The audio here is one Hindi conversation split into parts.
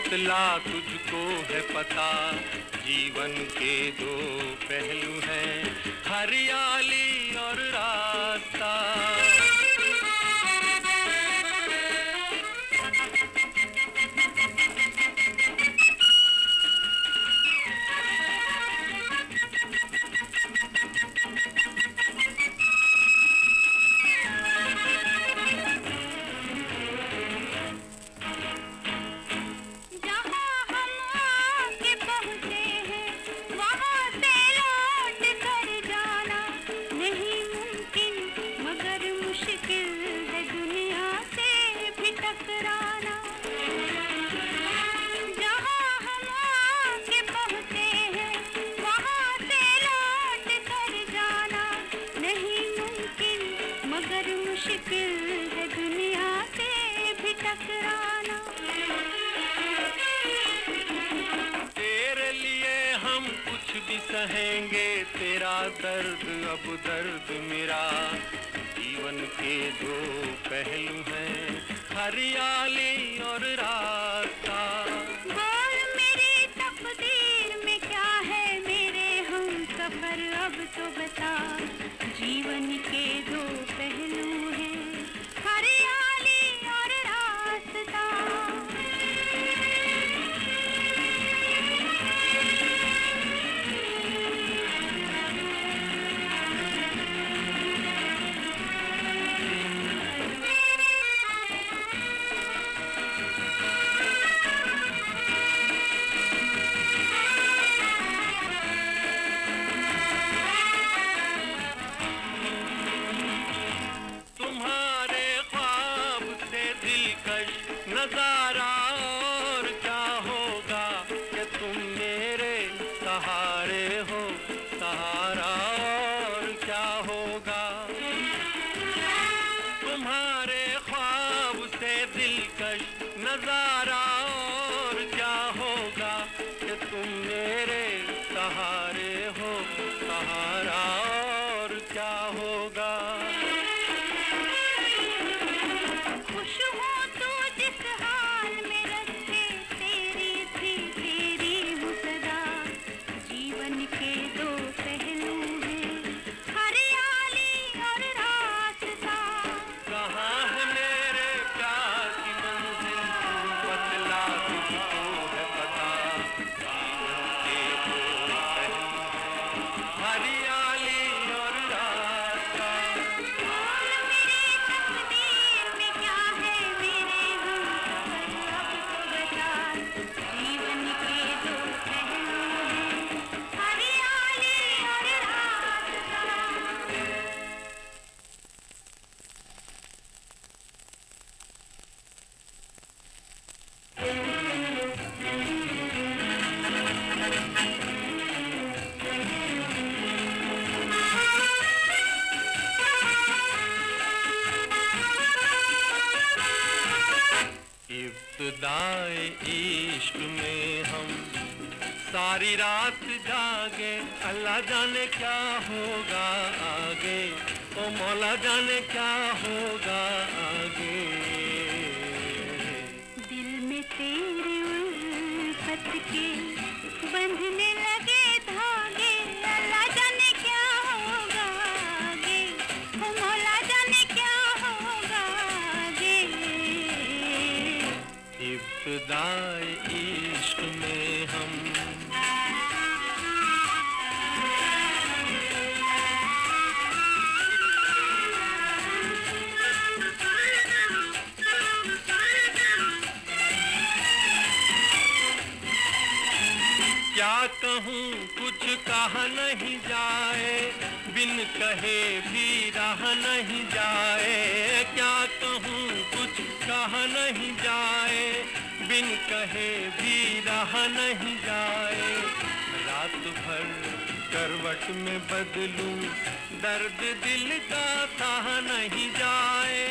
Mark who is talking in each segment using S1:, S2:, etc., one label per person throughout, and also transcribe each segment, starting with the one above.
S1: बतला तुझको है पता, जीवन के दो पहलू हैं, हरियाली और रास्ता। सहेंगे तेरा दर्द अब दर्द मेरा, जीवन के दो पहलू हैं, हरियाली और रास्ता।
S2: बोल मेरी तकदीर में क्या है मेरे हम सफर, अब तो बता, जीवन के दो पहलू हैं, हरियाली और रास्ता।
S1: नजारा और क्या होगा कि तुम मेरे सहारे हो, सहारा और क्या होगा। तुम्हारे ख्वाब से दिलकश नजारा और क्या होगा कि तुम मेरे सहारे हो, सहारा और क्या होगा। इब्तिदाए इश्क में हम सारी रात जागे, अल्लाह जाने क्या होगा आगे, ओ मौला जाने क्या होगा आगे।
S2: दिल में तेरे उल्फत के बंधने लगे धागे, अल्लाह जाने क्या होगा आगे, ओ मौला जाने क्या होगा आगे।
S1: इब्तिदाए इश्क में हम क्या कहूँ कुछ कहा नहीं जाए, बिन कहे भी रहा नहीं जाए। क्या कहूँ कुछ कहा नहीं जाए, बिन कहे भी रहा नहीं जाए। रात भर करवट में बदलूं, दर्द दिल का सहा नहीं जाए।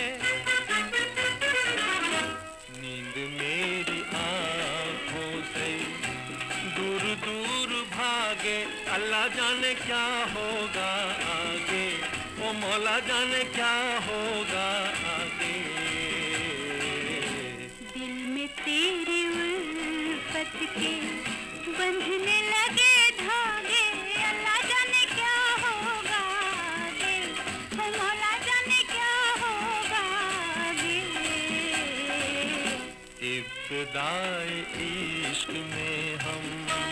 S1: नींद मेरी आँखों से दूर दूर भागे, अल्लाह जाने क्या होगा आगे, ओ मौला जाने क्या होगा आगे।
S2: दिल में तेरे के बंधने लगे धागे, अल्लाह जाने क्या होगा आगे, ओ मौला जाने क्या होगा आगे।
S1: इब्तिदाए इश्क में हम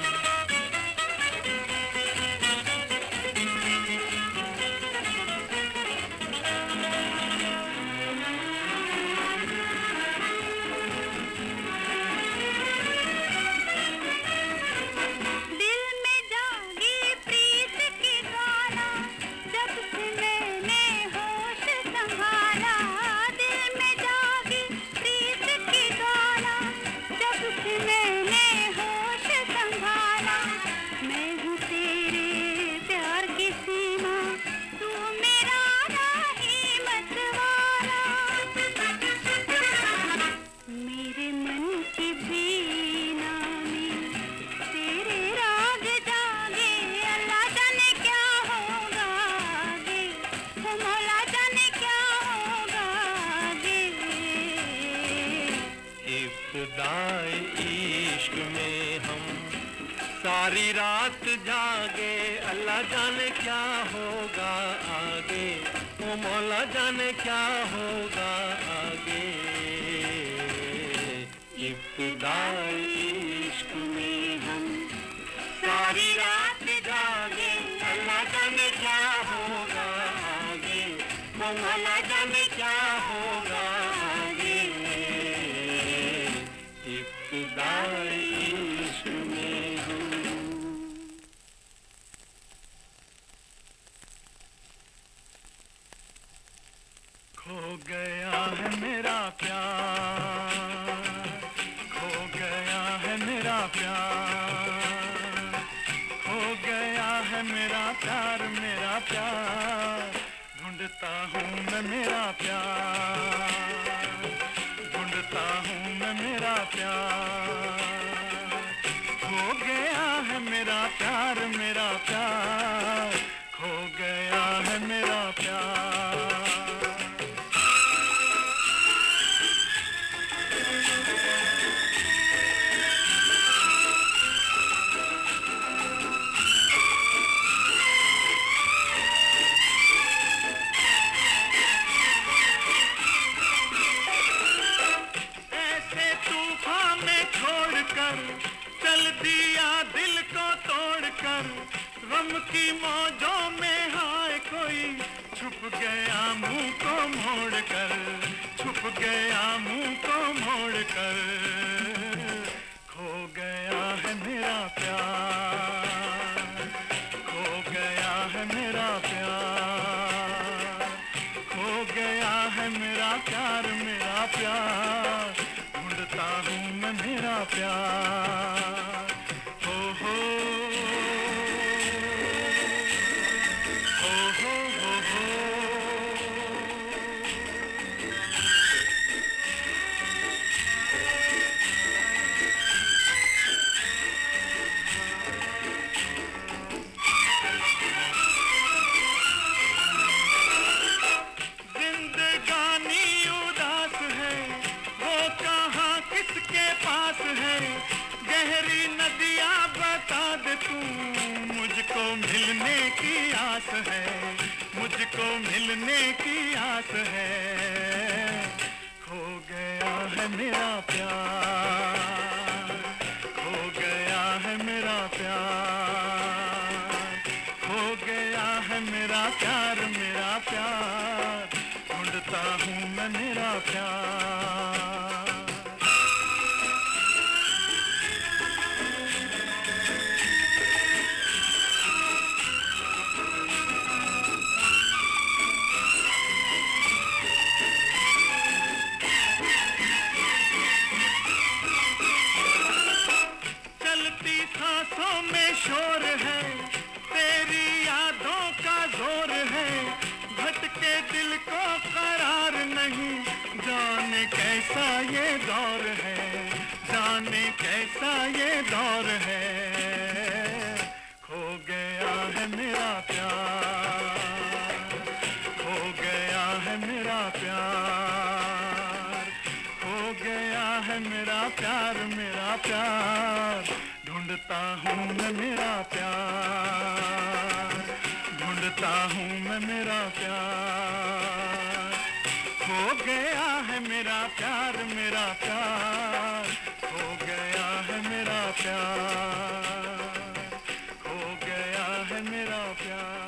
S1: इब्तिदाए इश्क में हम सारी रात जागे, अल्लाह जाने क्या होगा आगे, ओ मौला जाने क्या होगा आगे। इब्तिदाए इश्क में हम सारी रात जागे, अल्लाह जाने क्या होगा आगे, ओ मौला जाने क्या होगा आगे। इब्तिदाए इश्क में हम खो गया है मेरा प्यार, खो गया है मेरा प्यार, खो गया है मेरा प्यार, मेरा प्यार ढूंढता हूँ मैं मेरा प्यार, ढूंढता हूँ मैं मेरा प्यार। खो गया है मेरा प्यार, मेरा प्यार खो गया है मेरा प्यार। चल दिया दिल को तोड़कर, गम की मौजों में हाय कोई छुप गया मुंह को मोड़कर, छुप गया मुंह को मोड़कर। खो गया है मेरा प्यार, खो गया है मेरा प्यार, खो गया है मेरा प्यार, मेरा प्यार ढूंढता हूँ मैं मेरा प्यार। हो हो हो हो हो हो। जिंदगानी उदास है, वो कहाँ किसके पास है, गहरी नदियाँ बता दे तू, मुझको मिलने की आस है, मुझको मिलने की आस है। खो गया है मेरा प्यार, खो गया है मेरा प्यार, खो गया है मेरा प्यार, मेरा प्यार ढूंढता हूँ मैं मेरा प्यार। चलती सांसों में शोर है, तेरी यादों का जोर है, भटके दिल को करार नहीं, जाने कैसा ये दौर है, जाने कैसा ये दौर है। खो गया है मेरा प्यार, खो गया है मेरा प्यार, खो गया है मेरा प्यार, मेरा प्यार। ढूंढता हूँ मैं मेरा प्यार, ढूंढता हूँ मैं मेरा प्यार। खो गया है मेरा प्यार, मेरा प्यार। खो गया है मेरा प्यार, खो गया है मेरा प्यार।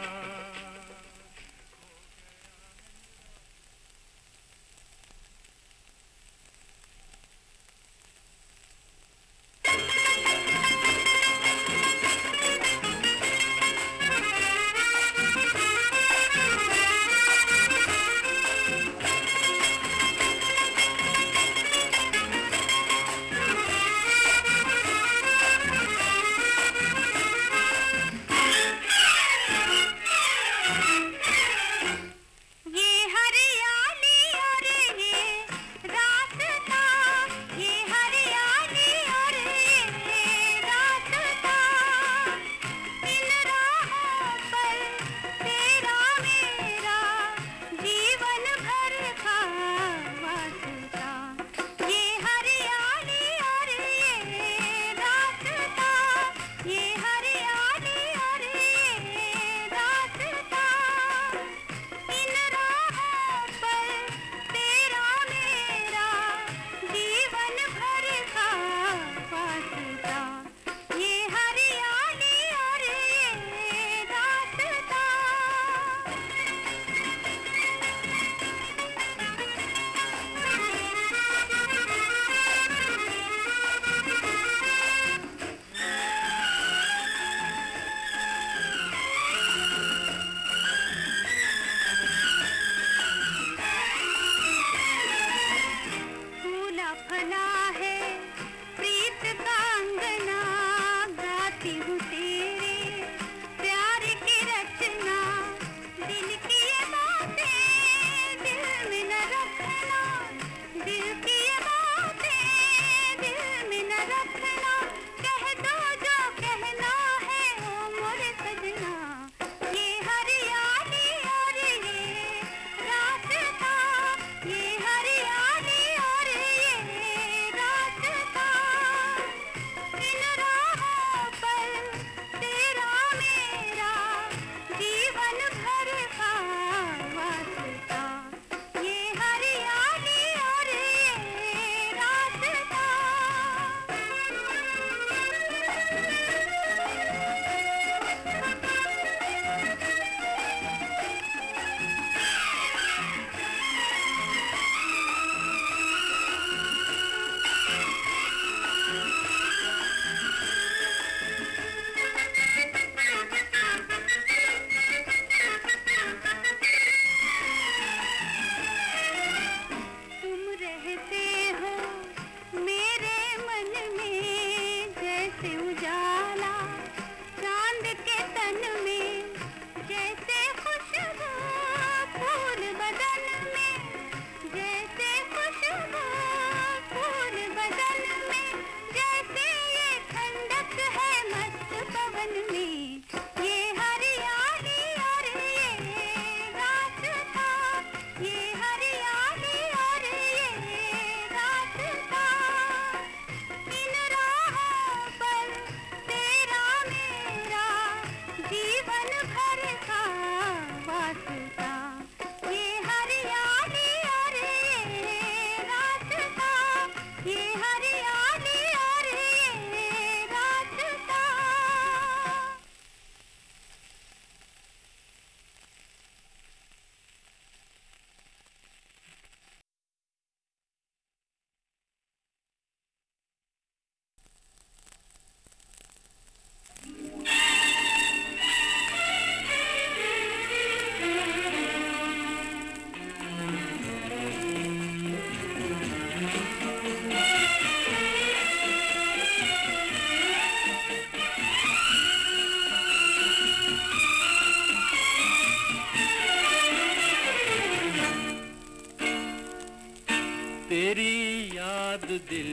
S3: तेरी याद दिल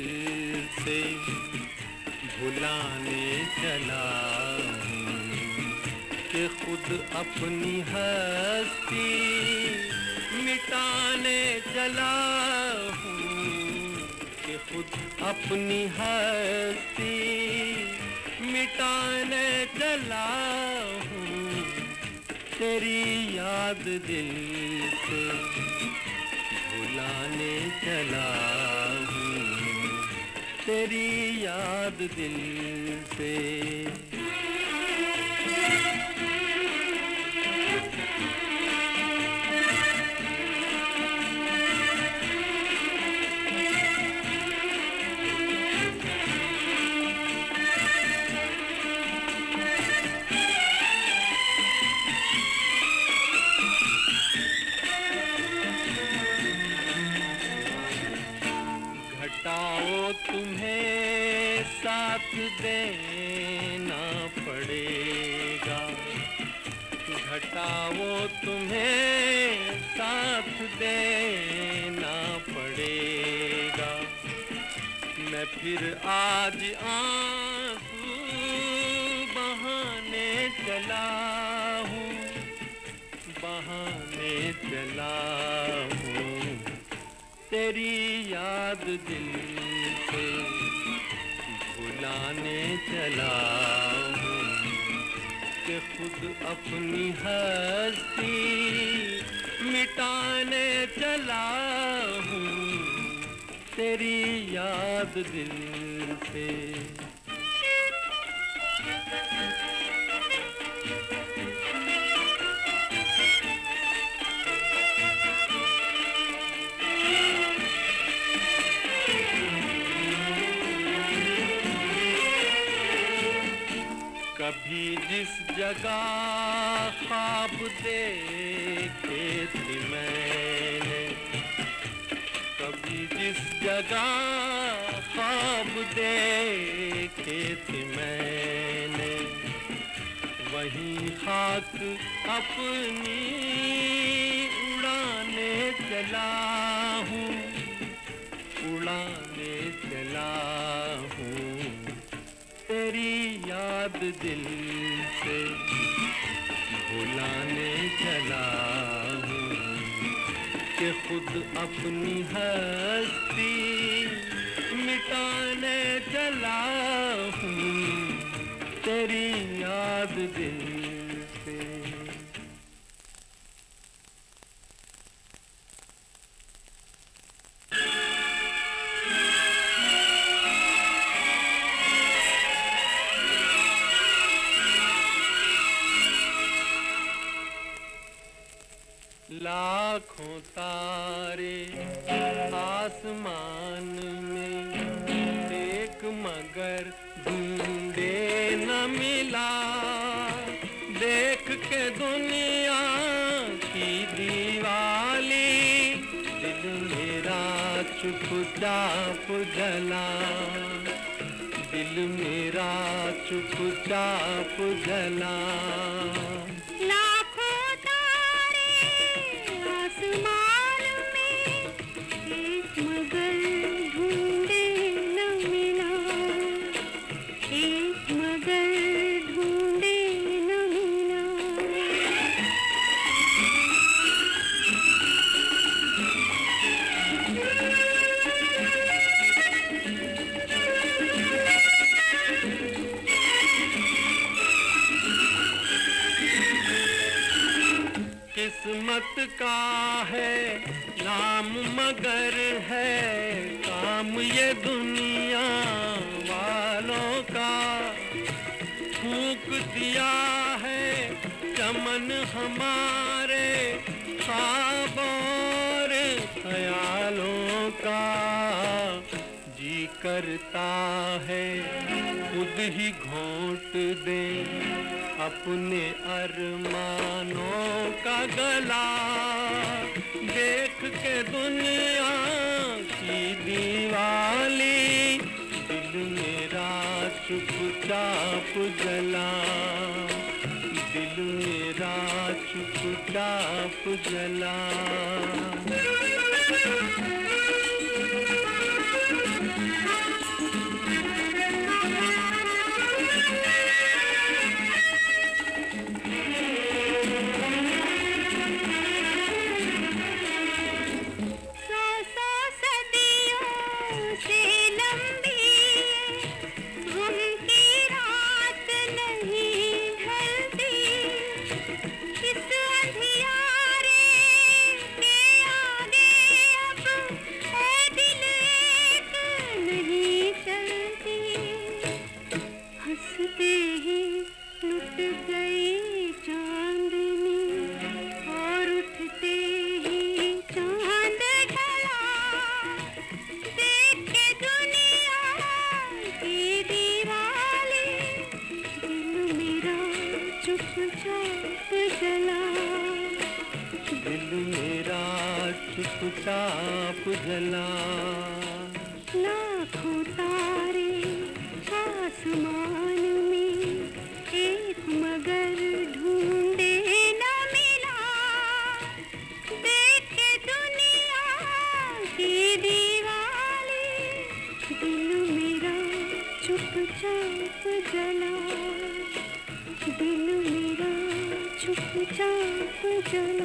S3: से भुलाने चला हूँ कि खुद अपनी हस्ती मिटाने चला हूँ कि खुद अपनी हस्ती मिटाने चला हूँ, तेरी याद दिल से भुलाने चला हूँ, तेरी याद दिल से। घटाओ तुम्हें साथ देना पड़ेगा, घटाओ तुम्हें साथ देना पड़ेगा। मैं फिर आज आंसू बहाने चला हूँ, बहाने चला हूँ, तेरी याद दिल से भुलाने चला हूँ, कि खुद अपनी हस्ती मिटाने चला हूँ, तेरी याद दिल से। कभी जिस जगह ख्वाब देखे थे मैंने, कभी जिस जगह ख्वाब देखे थे मैंने, वहीं खाक अपनी उड़ाने चला हूँ, उड़ाने चला हूँ, तेरी याद दिल से भुलाने चला हूँ, कि खुद अपनी हस्ती मिटाने चला हूँ, तेरी याद दिल से। लाखों तारे आसमान में, एक मगर ढूंढे न मिला, देख के दुनिया की दीवाली, दिल मेरा चुपचाप जला, दिल मेरा चुपचाप जला। किस्मत का है नाम मगर है काम ये दुनिया वालों का, फूंक दिया है चमन हमारे ख्वाबों और ख्यालों का, जी करता है खुद ही घोंट दे अपने अरमानों का गला, देख के दुनिया की दीवाली, दिल मेरा चुपचाप जला, दिल मेरा चुपचाप जला।
S2: सदियों से लंबा
S3: दिल मेरा चुपचाप जला।
S2: लाखों तारे आसमान में एक मगर ढूंढे न मिला। देख के दुनिया की दीवाली दिल मेरा चुपचाप जला। दिल मेरा चुपचाप जला।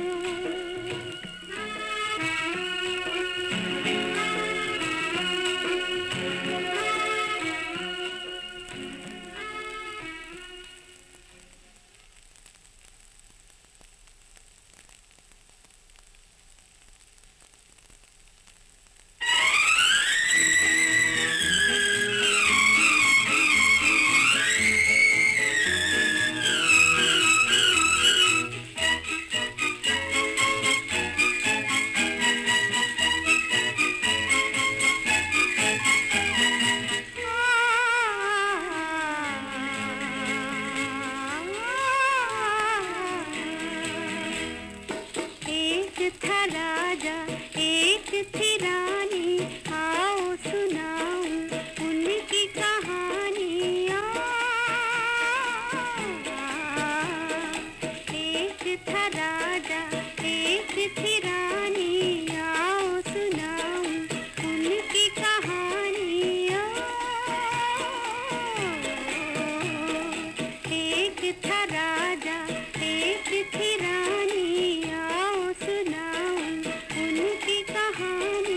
S2: एक था राजा एक थी रानी, आओ सुनाऊं उनकी कहानी। एक था राजा एक थी रानी, आओ सुनाऊं उनकी कहानी। एक था राजा एक थी रानी, आओ सुनाऊं उनकी कहानी।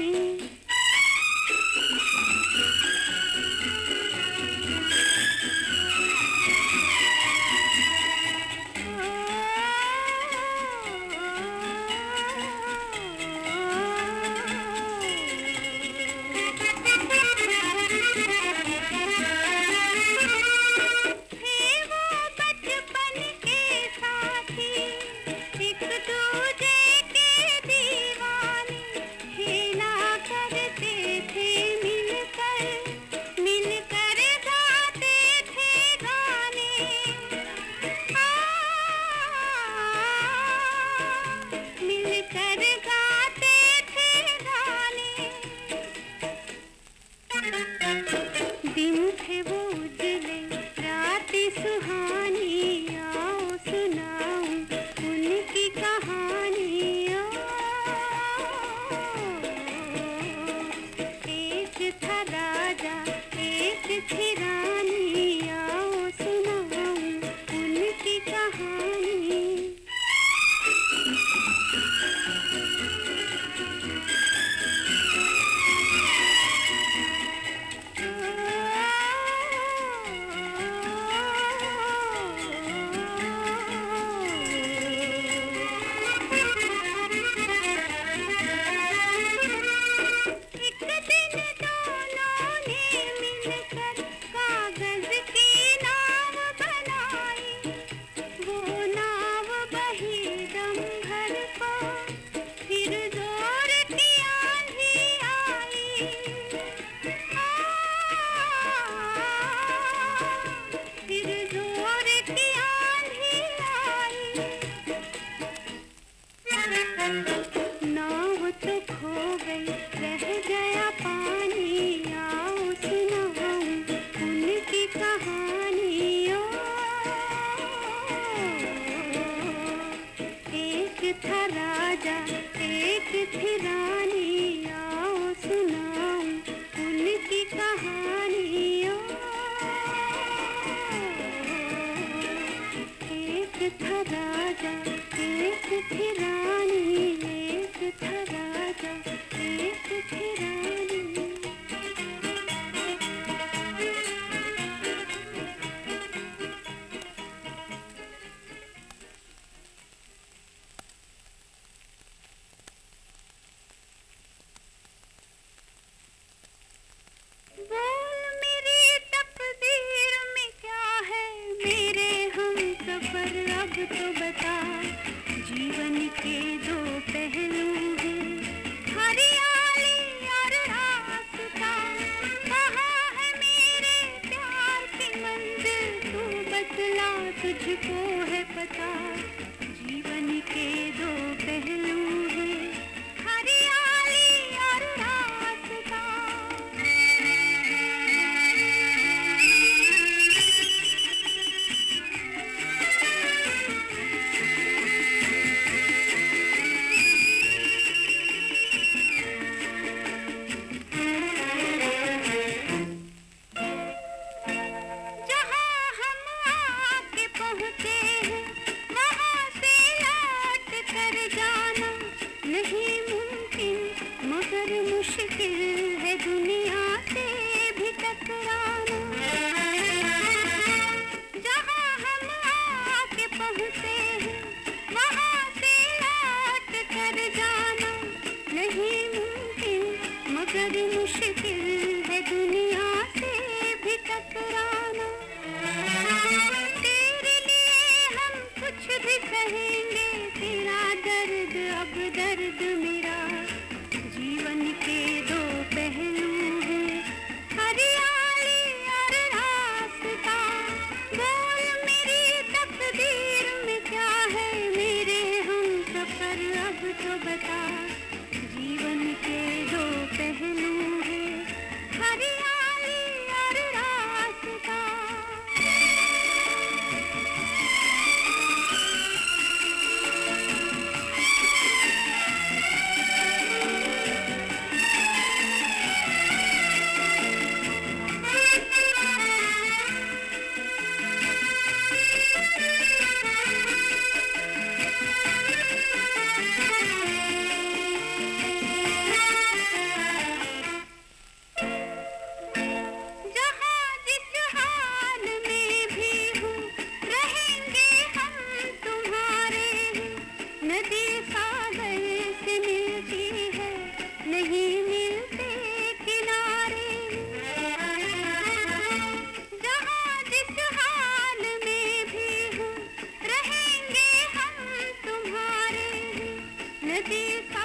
S2: दिन थे वो उजले रातें सुहानी, आओ सुनाऊं उनकी कहानी। एक था राजा एक थी रानी, आओ सुनाऊं उनकी कहानी। नाव तो खो गई रह गया पानी, आओ सुनाऊं उनकी कहानी। एक था राजा एक थी रानी, आओ सुनाऊं उनकी कहानी। एक था राजा एक थी रानी, एक था राजा एक थी रानी। नहीं मुमकिन मगर मुश्किल है दुनिया से भी टकराना। जहाँ हम आके पहुँचे हैं वहाँ से लौट कर जाना नहीं मुमकिन मगर मुश्किल है दुनिया से भी टकराना। तेरे लिए हम कुछ भी सहेंगे, तेरा दर्द अब दर्द मेरा। जीवन के दो पहलू हैं, हरियाली और रास्ता। बोल मेरी तकदीर में क्या है, मेरे हम सफर अब तो बता। जीवन के दो पहलू हैं, हरियाली और रास्ता। नदी सागर से मिलती है, नहीं मिलते किनारे। जहाँ जिस हाल में भी हूँ रहेंगे हम तुम्हारे। नदी